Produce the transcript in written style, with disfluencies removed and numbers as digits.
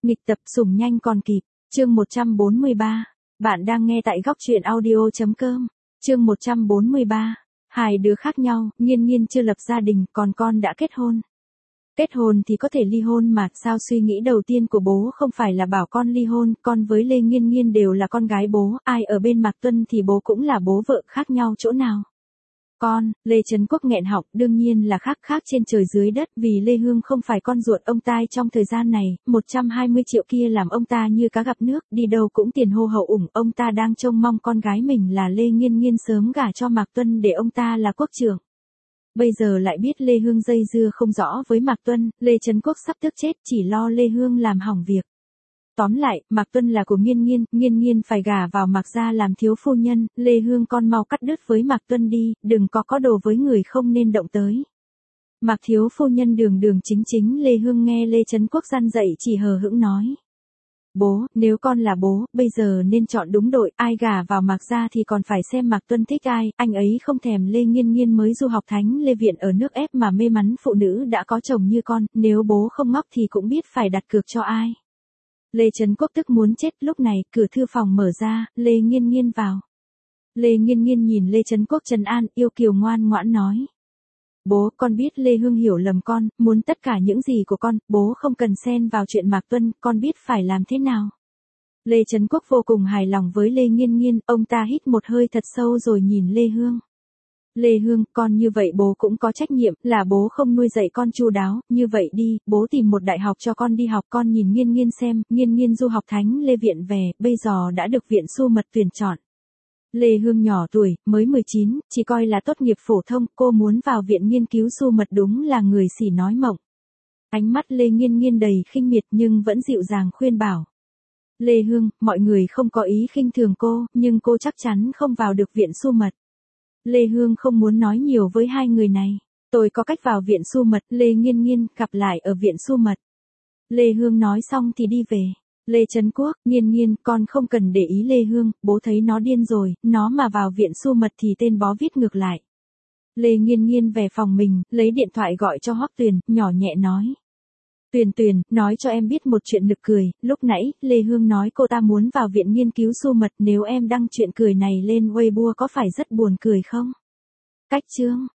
Nghịch tập sủng nhanh còn kịp. Chương 143. Bạn đang nghe tại góc truyện audio.com. Chương 143. Hai đứa khác nhau, Nghiên Nghiên chưa lập gia đình, còn con đã kết hôn. Kết hôn thì có thể ly hôn mà, sao suy nghĩ đầu tiên của bố không phải là bảo con ly hôn, con với Lê Nghiên Nghiên đều là con gái bố, ai ở bên Mạc Tuân thì bố cũng là bố vợ, khác nhau chỗ nào. Con, Lê Trấn Quốc nghẹn họng, đương nhiên là khác trên trời dưới đất, vì Lê Hương không phải con ruột ông ta trong thời gian này, 120 triệu kia làm ông ta như cá gặp nước, đi đâu cũng tiền hô hậu ủng, ông ta đang trông mong con gái mình là Lê Nghiên Nghiên sớm gả cho Mạc Tuân để ông ta là quốc trưởng. Bây giờ lại biết Lê Hương dây dưa không rõ với Mạc Tuân, Lê Trấn Quốc sắp tức chết chỉ lo Lê Hương làm hỏng việc. Tóm lại, Mạc Tuân là của Nghiên Nghiên phải gả vào Mạc gia làm thiếu phu nhân, Lê Hương con mau cắt đứt với Mạc Tuân đi, đừng có đồ với người không nên động tới. Mạc thiếu phu nhân đường chính Lê Hương nghe Lê Trấn Quốc răn dạy chỉ hờ hững nói. Bố, nếu con là bố, bây giờ nên chọn đúng đội, ai gả vào Mạc gia thì còn phải xem Mạc Tuân thích ai, anh ấy không thèm Lê Nghiên Nghiên mới du học Thánh Lê Viện ở nước ép mà may mắn phụ nữ đã có chồng như con, nếu bố không ngốc thì cũng biết phải đặt cược cho ai. Lê Trấn Quốc tức muốn chết, lúc này, cửa thư phòng mở ra, Lê Nghiên Nghiên vào. Lê Nghiên Nghiên nhìn Lê Trấn Quốc trấn an, yêu kiều ngoan ngoãn nói. Bố, con biết Lê Hương hiểu lầm con, muốn tất cả những gì của con, bố không cần xen vào chuyện Mạc Tuân, con biết phải làm thế nào. Lê Trấn Quốc vô cùng hài lòng với Lê Nghiên Nghiên, ông ta hít một hơi thật sâu rồi nhìn Lê Hương. Lê Hương, con như vậy bố cũng có trách nhiệm, là bố không nuôi dạy con chu đáo, như vậy đi, bố tìm một đại học cho con đi học, con nhìn Nghiên Nghiên xem, Nghiên Nghiên du học Thánh Lê Viện về, bây giờ đã được viện Xu Mật tuyển chọn. Lê Hương nhỏ tuổi, mới 19, chỉ coi là tốt nghiệp phổ thông, cô muốn vào viện nghiên cứu Xu Mật đúng là người xỉ nói mộng. Ánh mắt Lê Nghiên Nghiên đầy khinh miệt nhưng vẫn dịu dàng khuyên bảo. Lê Hương, mọi người không có ý khinh thường cô, nhưng cô chắc chắn không vào được viện Xu Mật. Lê Hương không muốn nói nhiều với hai người này. Tôi có cách vào viện Xu Mật, Lê Nghiên Nghiên, gặp lại ở viện Xu Mật. Lê Hương nói xong thì đi về. Lê Trấn Quốc, Nghiên Nghiên, con không cần để ý Lê Hương, bố thấy nó điên rồi, nó mà vào viện Xu Mật thì tên bó viết ngược lại. Lê Nghiên Nghiên về phòng mình, lấy điện thoại gọi cho Hoắc Tuyền, nhỏ nhẹ nói. Tuyền, nói cho em biết một chuyện nực cười, lúc nãy, Lê Hương nói cô ta muốn vào viện nghiên cứu Xu Mật, nếu em đăng chuyện cười này lên Weibo có phải rất buồn cười không? Cách chương.